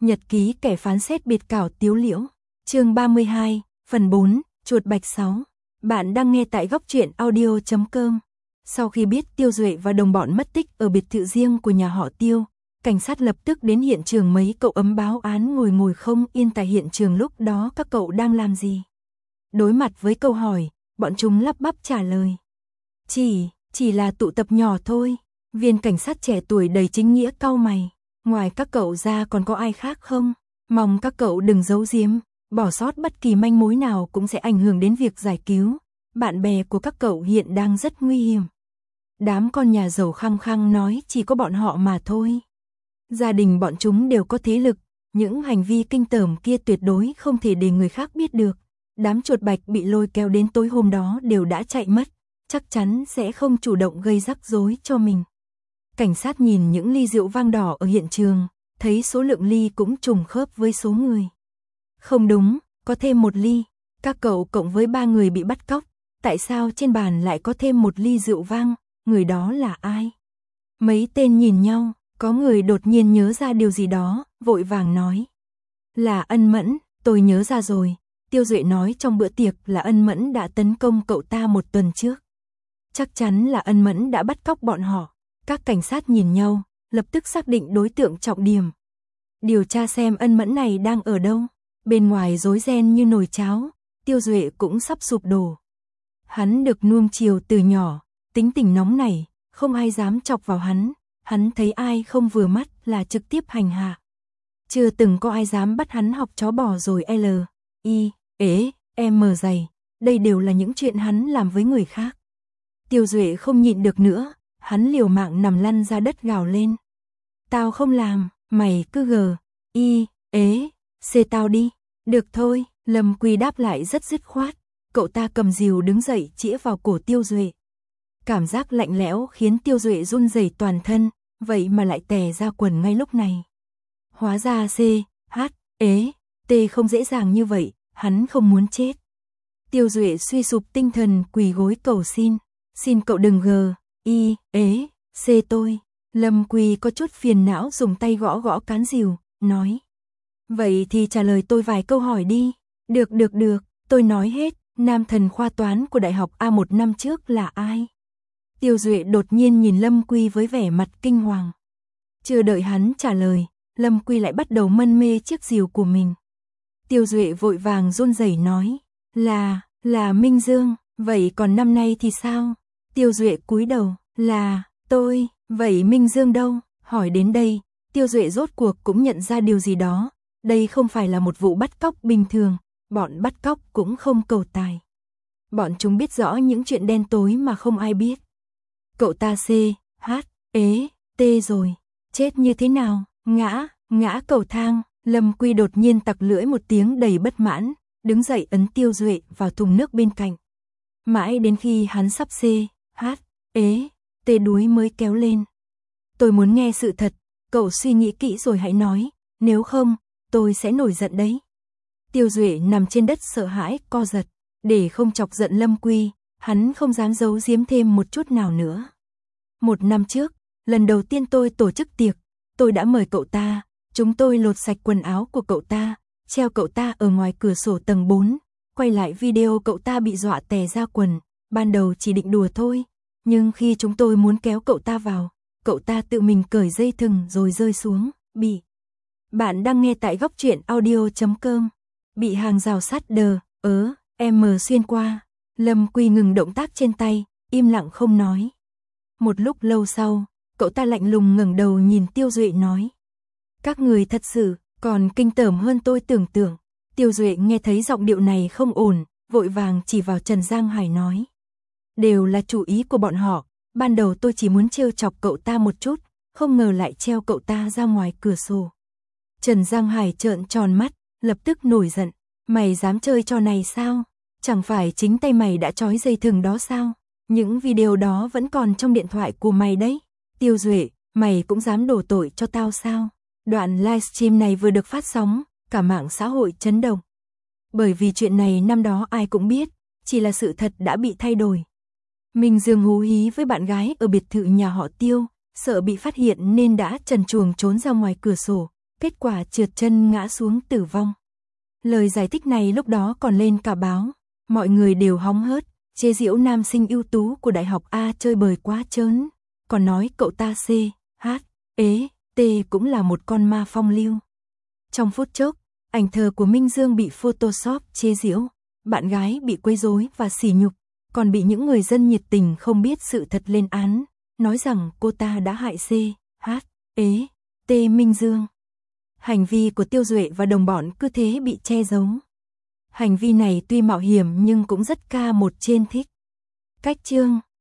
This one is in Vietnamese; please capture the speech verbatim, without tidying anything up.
Nhật ký kẻ phán xét biệt cảo Tiếu Liễu. Chương ba mươi hai, phần bốn, chuột bạch sáu. Bạn đang nghe tại góc truyện audio chấm com. Sau khi biết Tiêu Duệ và đồng bọn mất tích ở biệt thự riêng của nhà họ Tiêu, cảnh sát lập tức đến hiện trường. Mấy cậu ấm báo án ngồi ngồi không yên tại hiện trường. Lúc đó các cậu đang làm gì? Đối mặt với câu hỏi, bọn chúng lắp bắp trả lời. Chỉ, chỉ là tụ tập nhỏ thôi. Viên cảnh sát trẻ tuổi đầy chính nghĩa cau mày. Ngoài các cậu ra còn có ai khác không? Mong các cậu đừng giấu giếm, bỏ sót bất kỳ manh mối nào cũng sẽ ảnh hưởng đến việc giải cứu. Bạn bè của các cậu hiện đang rất nguy hiểm. Đám con nhà giàu khăng khăng nói chỉ có bọn họ mà thôi. Gia đình bọn chúng đều có thế lực, những hành vi kinh tởm kia tuyệt đối không thể để người khác biết được. Đám chuột bạch bị lôi kéo đến tối hôm đó đều đã chạy mất, chắc chắn sẽ không chủ động gây rắc rối cho mình. Cảnh sát nhìn những ly rượu vang đỏ ở hiện trường, thấy số lượng ly cũng trùng khớp với số người. Không đúng, có thêm một ly, các cậu cộng với ba người bị bắt cóc, tại sao trên bàn lại có thêm một ly rượu vang, người đó là ai? Mấy tên nhìn nhau, có người đột nhiên nhớ ra điều gì đó, vội vàng nói. Là Ân Mẫn, tôi nhớ ra rồi, Tiêu Duệ nói trong bữa tiệc là Ân Mẫn đã tấn công cậu ta một tuần trước. Chắc chắn là Ân Mẫn đã bắt cóc bọn họ. Các cảnh sát nhìn nhau, lập tức xác định đối tượng trọng điểm. Điều tra xem Ân Mẫn này đang ở đâu. Bên ngoài rối ren như nồi cháo, Tiêu Duệ cũng sắp sụp đổ. Hắn được nuông chiều từ nhỏ, tính tình nóng nảy, không ai dám chọc vào hắn. Hắn thấy ai không vừa mắt là trực tiếp hành hạ. Chưa từng có ai dám bắt hắn học chó bò rồi L, I, ế, M dày. Đây đều là những chuyện hắn làm với người khác. Tiêu Duệ không nhịn được nữa. Hắn liều mạng nằm lăn ra đất gào lên. Tao không làm, mày cứ gờ, y, ế, xê tao đi. Được thôi, Lâm Quy đáp lại rất dứt khoát. Cậu ta cầm rìu đứng dậy chĩa vào cổ Tiêu Duệ. Cảm giác lạnh lẽo khiến Tiêu Duệ run rẩy toàn thân, vậy mà lại tè ra quần ngay lúc này. Hóa ra C, H, ế, T không dễ dàng như vậy, hắn không muốn chết. Tiêu Duệ suy sụp tinh thần quỳ gối cầu xin. Xin cậu đừng gờ. Y, ế, C tôi. Lâm Quy có chút phiền não dùng tay gõ gõ cán rìu, nói. Vậy thì trả lời tôi vài câu hỏi đi. Được được được, tôi nói hết, nam thần khoa toán của đại học A một năm trước là ai? Tiêu Duệ đột nhiên nhìn Lâm Quy với vẻ mặt kinh hoàng. Chưa đợi hắn trả lời, Lâm Quy lại bắt đầu mân mê chiếc rìu của mình. Tiêu Duệ vội vàng run rẩy nói. Là, là Minh Dương, vậy còn năm nay thì sao? Tiêu Duệ cúi đầu, là, tôi, vậy Minh Dương đâu? Hỏi đến đây, Tiêu Duệ rốt cuộc cũng nhận ra điều gì đó. Đây không phải là một vụ bắt cóc bình thường, bọn bắt cóc cũng không cầu tài. Bọn chúng biết rõ những chuyện đen tối mà không ai biết. Cậu ta C, H, ế, T rồi, chết như thế nào? Ngã, ngã cầu thang. Lâm Quy đột nhiên tặc lưỡi một tiếng đầy bất mãn, đứng dậy ấn Tiêu Duệ vào thùng nước bên cạnh. Mãi đến khi hắn sắp C, H, ế, T đuối mới kéo lên. Tôi muốn nghe sự thật, cậu suy nghĩ kỹ rồi hãy nói, nếu không, tôi sẽ nổi giận đấy. Tiêu Duệ nằm trên đất sợ hãi, co giật, để không chọc giận Lâm Quy, hắn không dám giấu giếm thêm một chút nào nữa. Một năm trước, lần đầu tiên tôi tổ chức tiệc, tôi đã mời cậu ta, chúng tôi lột sạch quần áo của cậu ta, treo cậu ta ở ngoài cửa sổ tầng bốn, quay lại video cậu ta bị dọa tè ra quần. Ban đầu chỉ định đùa thôi, nhưng khi chúng tôi muốn kéo cậu ta vào, cậu ta tự mình cởi dây thừng rồi rơi xuống, bị. Bạn đang nghe tại góc truyện audio chấm com. Bị hàng rào sắt đờ, ớ, M xuyên qua. Lâm Quy ngừng động tác trên tay, im lặng không nói. Một lúc lâu sau, cậu ta lạnh lùng ngẩng đầu nhìn Tiêu Duệ nói. Các người thật sự còn kinh tởm hơn tôi tưởng tượng. Tiêu Duệ nghe thấy giọng điệu này không ổn, vội vàng chỉ vào Trần Giang Hải nói. Đều là chủ ý của bọn họ, ban đầu tôi chỉ muốn trêu chọc cậu ta một chút, không ngờ lại treo cậu ta ra ngoài cửa sổ. Trần Giang Hải trợn tròn mắt, lập tức nổi giận. Mày dám chơi trò này sao? Chẳng phải chính tay mày đã trói dây thừng đó sao? Những video đó vẫn còn trong điện thoại của mày đấy. Tiêu Duệ, mày cũng dám đổ tội cho tao sao? Đoạn livestream này vừa được phát sóng, cả mạng xã hội chấn động. Bởi vì chuyện này năm đó ai cũng biết, chỉ là sự thật đã bị thay đổi. Minh Dương hú hí với bạn gái ở biệt thự nhà họ Tiêu, sợ bị phát hiện nên đã trần truồng trốn ra ngoài cửa sổ, kết quả trượt chân ngã xuống tử vong. Lời giải thích này lúc đó còn lên cả báo, mọi người đều hóng hớt, chế giễu nam sinh ưu tú của đại học A chơi bời quá trớn, còn nói cậu ta C, H, ế, T cũng là một con ma phong lưu. Trong phút chốc, ảnh thờ của Minh Dương bị Photoshop chế giễu, bạn gái bị quấy rối và sỉ nhục, còn bị những người dân nhiệt tình không biết sự thật lên án, nói rằng cô ta đã hại C, H, ế, T Minh Dương. Hành vi của Tiêu Duệ và đồng bọn cứ thế bị che giấu. Hành vi này tuy mạo hiểm nhưng cũng rất ca một trên thích. Cách chương